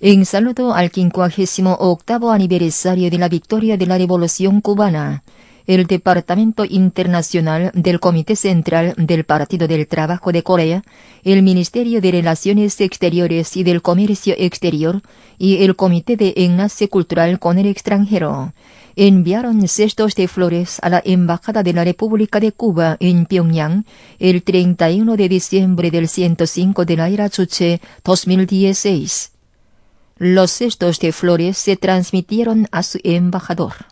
En saludo al 58º aniversario de la victoria de la Revolución Cubana, el Departamento Internacional del Comité Central del Partido del Trabajo de Corea, el Ministerio de Relaciones Exteriores y del Comercio Exterior y el Comité de Enlace Cultural con el Extranjero enviaron cestos de flores a la Embajada de la República de Cuba en Pyongyang el 31 de diciembre del 105 de la era Juche 2016. Los cestos de flores se transmitieron a su embajador.